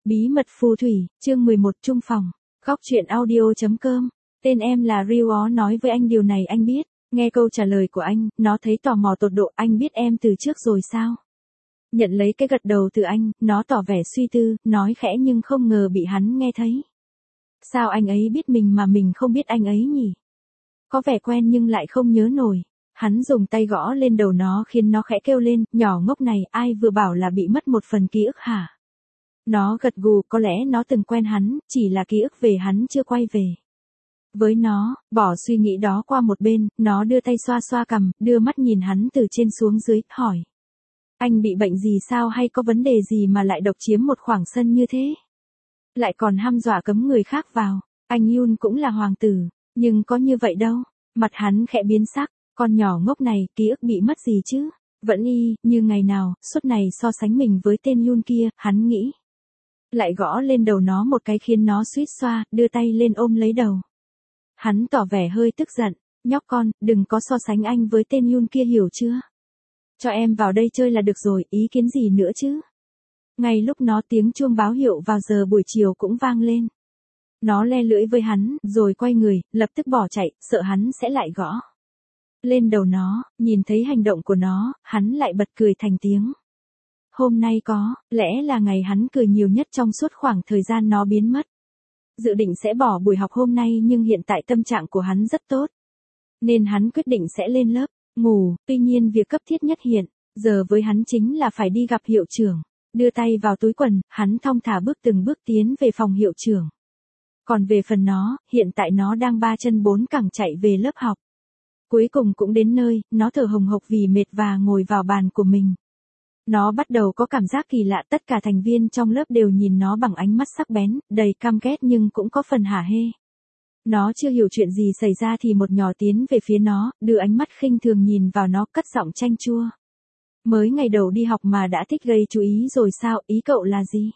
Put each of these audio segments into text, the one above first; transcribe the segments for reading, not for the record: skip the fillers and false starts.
Bí mật phù thủy, chương 11 chung phòng. Góc truyện audio.com. Tên em là Ryo nói với anh điều này anh biết. Nghe câu trả lời của anh, nó thấy tò mò tột độ. Anh biết em từ trước rồi sao? Nhận lấy cái gật đầu từ anh, nó tỏ vẻ suy tư, nói khẽ nhưng không ngờ bị hắn nghe thấy. Sao anh ấy biết mình mà mình không biết anh ấy nhỉ? Có vẻ quen nhưng lại không nhớ nổi. Hắn dùng tay gõ lên đầu nó khiến nó khẽ kêu lên, nhỏ ngốc này, ai vừa bảo là bị mất một phần ký ức hả? Nó gật gù, có lẽ nó từng quen hắn, chỉ là ký ức về hắn chưa quay về. Với nó, bỏ suy nghĩ đó qua một bên, nó đưa tay xoa xoa cằm, đưa mắt nhìn hắn từ trên xuống dưới, hỏi. Anh bị bệnh gì sao hay có vấn đề gì mà lại độc chiếm một khoảng sân như thế? Lại còn hăm dọa cấm người khác vào, anh Yun cũng là hoàng tử, nhưng có như vậy đâu. Mặt hắn khẽ biến sắc, con nhỏ ngốc này, ký ức bị mất gì chứ? Vẫn y, như ngày nào, suốt này so sánh mình với tên Yun kia, hắn nghĩ. Lại gõ lên đầu nó một cái khiến nó suýt xoa, đưa tay lên ôm lấy đầu. Hắn tỏ vẻ hơi tức giận, nhóc con, đừng có so sánh anh với tên Yun kia hiểu chưa? Cho em vào đây chơi là được rồi, ý kiến gì nữa chứ? Ngay lúc nó tiếng chuông báo hiệu vào giờ buổi chiều cũng vang lên. Nó le lưỡi với hắn, rồi quay người, lập tức bỏ chạy, sợ hắn sẽ lại gõ lên đầu nó. Nhìn thấy hành động của nó, hắn lại bật cười thành tiếng. Hôm nay có lẽ là ngày hắn cười nhiều nhất trong suốt khoảng thời gian nó biến mất. Dự định sẽ bỏ buổi học hôm nay nhưng hiện tại tâm trạng của hắn rất tốt. Nên hắn quyết định sẽ lên lớp, ngủ, tuy nhiên việc cấp thiết nhất hiện giờ với hắn chính là phải đi gặp hiệu trưởng. Đưa tay vào túi quần, hắn thong thả từng bước tiến về phòng hiệu trưởng. Còn về phần nó, hiện tại nó đang ba chân bốn cẳng chạy về lớp học. Cuối cùng cũng đến nơi, nó thở hồng hộc vì mệt và ngồi vào bàn của mình. Nó bắt đầu có cảm giác kỳ lạ, tất cả thành viên trong lớp đều nhìn nó bằng ánh mắt sắc bén, đầy căm ghét nhưng cũng có phần hả hê. Nó chưa hiểu chuyện gì xảy ra thì một nhỏ tiến về phía nó, đưa ánh mắt khinh thường nhìn vào nó, cất giọng chanh chua. Mới ngày đầu đi học mà đã thích gây chú ý rồi sao, ý cậu là gì?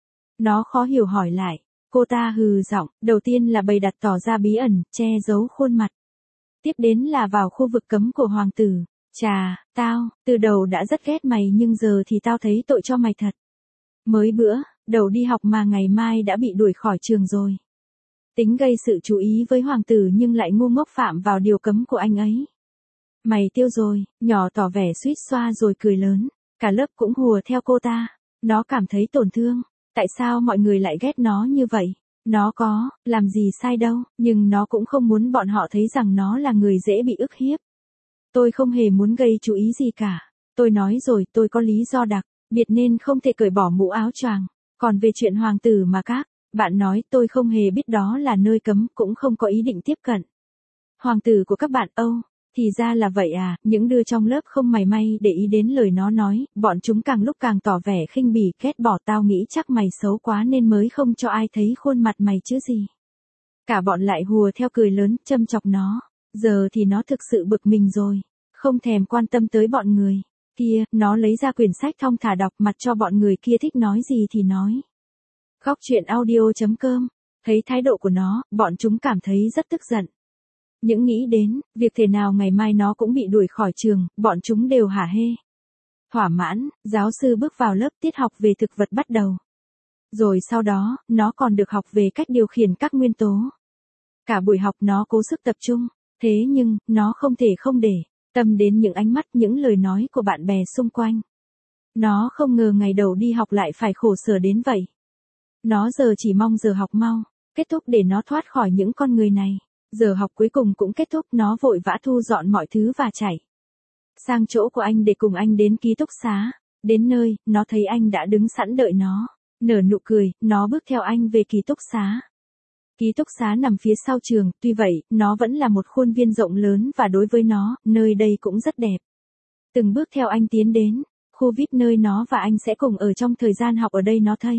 Nó khó hiểu hỏi lại. Cô ta hừ giọng, đầu tiên là bày đặt tỏ ra bí ẩn, che giấu khuôn mặt. Tiếp đến là vào khu vực cấm của hoàng tử. Chà, tao, từ đầu đã rất ghét mày nhưng giờ thì tao thấy tội cho mày thật. Mới bữa, đầu đi học mà ngày mai đã bị đuổi khỏi trường rồi. Tính gây sự chú ý với hoàng tử nhưng lại ngu ngốc phạm vào điều cấm của anh ấy. Mày tiêu rồi, nhỏ tỏ vẻ suýt xoa rồi cười lớn. Cả lớp cũng hùa theo cô ta. Nó cảm thấy tổn thương. Tại sao mọi người lại ghét nó như vậy? Nó có làm gì sai đâu, nhưng nó cũng không muốn bọn họ thấy rằng nó là người dễ bị ức hiếp. Tôi không hề muốn gây chú ý gì cả. Tôi nói rồi, tôi có lý do đặc biệt nên không thể cởi bỏ mũ áo choàng. Còn về chuyện hoàng tử mà các bạn nói, tôi không hề biết đó là nơi cấm, cũng không có ý định tiếp cận. Hoàng tử của các bạn Âu, thì ra là vậy à, những đứa trong lớp không mảy may để ý đến lời nó nói, bọn chúng càng lúc càng tỏ vẻ khinh bỉ, ghét bỏ. Tao nghĩ chắc mày xấu quá nên mới không cho ai thấy khuôn mặt mày chứ gì. Cả bọn lại hùa theo cười lớn, châm chọc nó. Giờ thì nó thực sự bực mình rồi, không thèm quan tâm tới bọn người kia. Nó lấy ra quyển sách thong thả đọc, mặt cho bọn người kia thích nói gì thì nói. Góc truyện audio.com. Thấy thái độ của nó, bọn chúng cảm thấy rất tức giận. Những nghĩ đến việc thể nào ngày mai nó cũng bị đuổi khỏi trường, bọn chúng đều hả hê. Thỏa mãn, giáo sư bước vào lớp, tiết học về thực vật bắt đầu. Rồi sau đó, nó còn được học về cách điều khiển các nguyên tố. Cả buổi học nó cố sức tập trung, thế nhưng, nó không thể không để tâm đến những ánh mắt, những lời nói của bạn bè xung quanh. Nó không ngờ ngày đầu đi học lại phải khổ sở đến vậy. Nó giờ chỉ mong giờ học mau kết thúc để nó thoát khỏi những con người này. Giờ học cuối cùng cũng kết thúc, nó vội vã thu dọn mọi thứ và chạy sang chỗ của anh để cùng anh đến ký túc xá. Đến nơi, nó thấy anh đã đứng sẵn đợi nó. Nở nụ cười, nó bước theo anh về ký túc xá. Ký túc xá nằm phía sau trường, tuy vậy, nó vẫn là một khuôn viên rộng lớn và đối với nó, nơi đây cũng rất đẹp. Từng bước theo anh tiến đến, khu VIP nơi nó và anh sẽ cùng ở trong thời gian học ở đây. Nó thấy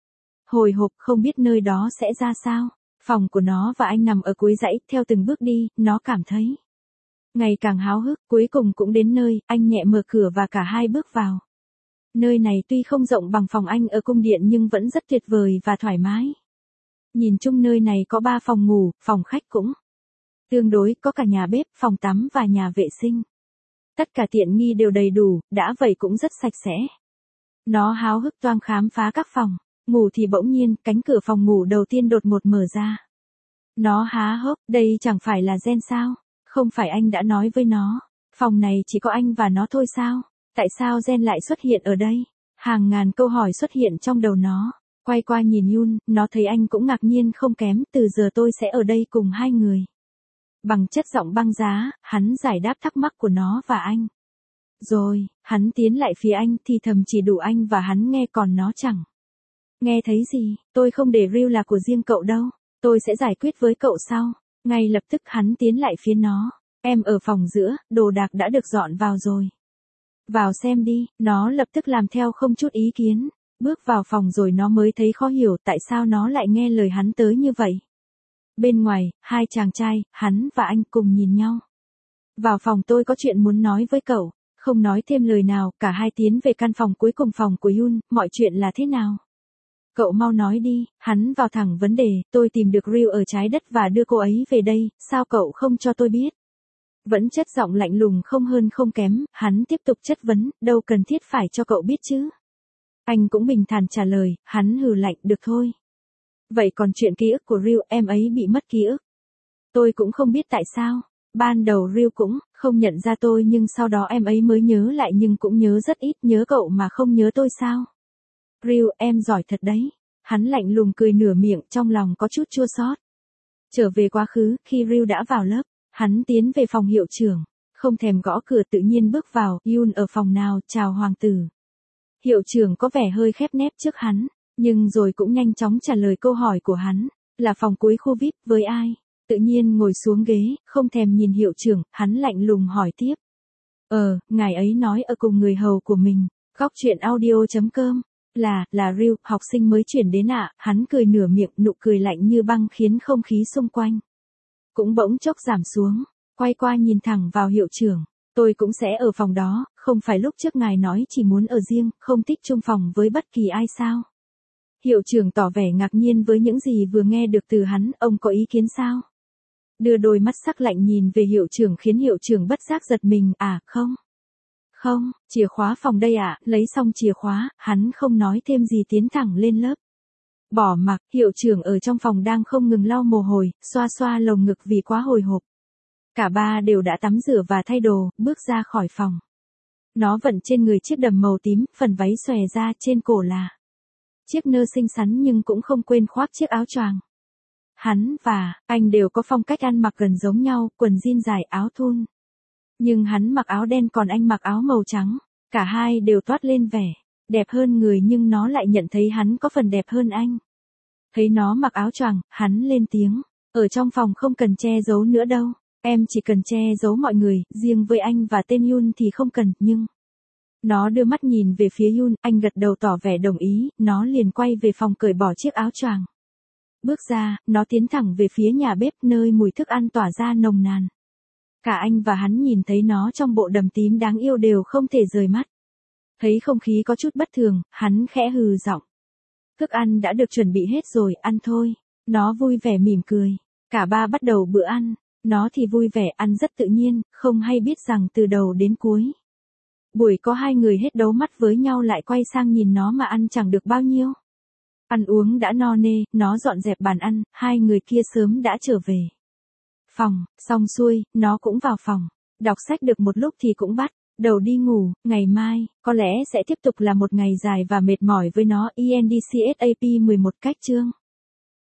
hồi hộp, không biết nơi đó sẽ ra sao. Phòng của nó và anh nằm ở cuối dãy, theo từng bước đi, nó cảm thấy ngày càng háo hức. Cuối cùng cũng đến nơi, anh nhẹ mở cửa và cả hai bước vào. Nơi này tuy không rộng bằng phòng anh ở cung điện nhưng vẫn rất tuyệt vời và thoải mái. Nhìn chung nơi này có 3 phòng ngủ, phòng khách cũng tương đối, có cả nhà bếp, phòng tắm và nhà vệ sinh. Tất cả tiện nghi đều đầy đủ, đã vậy cũng rất sạch sẽ. Nó háo hức toang khám phá các phòng. ngủ thì bỗng nhiên, cánh cửa phòng ngủ đầu tiên đột ngột mở ra. Nó há hốc, đây chẳng phải là Gen sao? Không phải anh đã nói với nó, phòng này chỉ có anh và nó thôi sao? Tại sao Gen lại xuất hiện ở đây? Hàng ngàn câu hỏi xuất hiện trong đầu nó. Quay qua nhìn Yun, nó thấy anh cũng ngạc nhiên không kém, từ giờ tôi sẽ ở đây cùng hai người. Bằng chất giọng băng giá, hắn giải đáp thắc mắc của nó và anh. Rồi, hắn tiến lại phía anh thì thầm chỉ đủ anh và hắn nghe còn nó chẳng. Nghe thấy gì, tôi không để Ryu là của riêng cậu đâu, tôi sẽ giải quyết với cậu sau. Ngay lập tức hắn tiến lại phía nó. Em ở phòng giữa, đồ đạc đã được dọn vào rồi. Vào xem đi, nó lập tức làm theo không chút ý kiến. Bước vào phòng rồi nó mới thấy khó hiểu tại sao nó lại nghe lời hắn tới như vậy. Bên ngoài, hai chàng trai, hắn và anh cùng nhìn nhau. Vào phòng tôi có chuyện muốn nói với cậu. Không nói thêm lời nào, cả hai tiến về căn phòng cuối cùng phòng của Yun, mọi chuyện là thế nào? Cậu mau nói đi, hắn vào thẳng vấn đề, tôi tìm được Ryu ở trái đất và đưa cô ấy về đây, sao cậu không cho tôi biết? Vẫn chất giọng lạnh lùng không hơn không kém, hắn tiếp tục chất vấn, đâu cần thiết phải cho cậu biết chứ? Anh cũng bình thản trả lời, hắn hừ lạnh, được thôi. Vậy còn chuyện ký ức của Ryu, em ấy bị mất ký ức. Tôi cũng không biết tại sao. Ban đầu Ryu cũng không nhận ra tôi nhưng sau đó em ấy mới nhớ lại nhưng cũng nhớ rất ít, nhớ cậu mà không nhớ tôi sao? Ryu, em giỏi thật đấy. Hắn lạnh lùng cười nửa miệng, trong lòng có chút chua xót. Trở về quá khứ, khi Ryu đã vào lớp, hắn tiến về phòng hiệu trưởng, không thèm gõ cửa tự nhiên bước vào, Yun ở phòng nào, chào hoàng tử. Hiệu trưởng có vẻ hơi khép nép trước hắn, nhưng rồi cũng nhanh chóng trả lời câu hỏi của hắn, là phòng cuối khu VIP, với ai? Tự nhiên ngồi xuống ghế, không thèm nhìn hiệu trưởng, hắn lạnh lùng hỏi tiếp. Ngài ấy nói ở cùng người hầu của mình, góc chuyện audio.com, là Ryu, học sinh mới chuyển đến ạ, hắn cười nửa miệng, nụ cười lạnh như băng khiến không khí xung quanh cũng bỗng chốc giảm xuống, quay qua nhìn thẳng vào hiệu trưởng. Tôi cũng sẽ ở phòng đó, không phải lúc trước ngài nói chỉ muốn ở riêng, không thích chung phòng với bất kỳ ai sao? Hiệu trưởng tỏ vẻ ngạc nhiên với những gì vừa nghe được từ hắn, ông có ý kiến sao? Đưa đôi mắt sắc lạnh nhìn về hiệu trưởng khiến hiệu trưởng bất giác giật mình, không, chìa khóa phòng đây ạ, lấy xong chìa khóa, hắn không nói thêm gì tiến thẳng lên lớp. Bỏ mặc, hiệu trưởng ở trong phòng đang không ngừng lau mồ hôi, xoa xoa lồng ngực vì quá hồi hộp. Cả ba đều đã tắm rửa và thay đồ, bước ra khỏi phòng. Nó vận trên người chiếc đầm màu tím, phần váy xòe ra, trên cổ là chiếc nơ xinh xắn nhưng cũng không quên khoác chiếc áo choàng. Hắn và anh đều có phong cách ăn mặc gần giống nhau, quần jean dài, áo thun. Nhưng hắn mặc áo đen còn anh mặc áo màu trắng. Cả hai đều toát lên vẻ đẹp hơn người nhưng nó lại nhận thấy hắn có phần đẹp hơn anh. Thấy nó mặc áo choàng, hắn lên tiếng. Ở trong phòng không cần che giấu nữa đâu. Em chỉ cần che giấu mọi người, riêng với anh và tên Yun thì không cần, nhưng... Nó đưa mắt nhìn về phía Yun, anh gật đầu tỏ vẻ đồng ý, nó liền quay về phòng cởi bỏ chiếc áo choàng. Bước ra, nó tiến thẳng về phía nhà bếp nơi mùi thức ăn tỏa ra nồng nàn. Cả anh và hắn nhìn thấy nó trong bộ đầm tím đáng yêu đều không thể rời mắt. Thấy không khí có chút bất thường, hắn khẽ hừ giọng. Thức ăn đã được chuẩn bị hết rồi, ăn thôi. Nó vui vẻ mỉm cười. Cả ba bắt đầu bữa ăn. Nó thì vui vẻ ăn rất tự nhiên, không hay biết rằng từ đầu đến cuối. Buổi có hai người hết đấu mắt với nhau lại quay sang nhìn nó mà ăn chẳng được bao nhiêu. Ăn uống đã no nê, nó dọn dẹp bàn ăn, hai người kia sớm đã trở về phòng, xong xuôi, nó cũng vào phòng. Đọc sách được một lúc thì cũng bắt đầu đi ngủ, ngày mai, có lẽ sẽ tiếp tục là một ngày dài và mệt mỏi với nó. ENDCSAP 11 cách chương.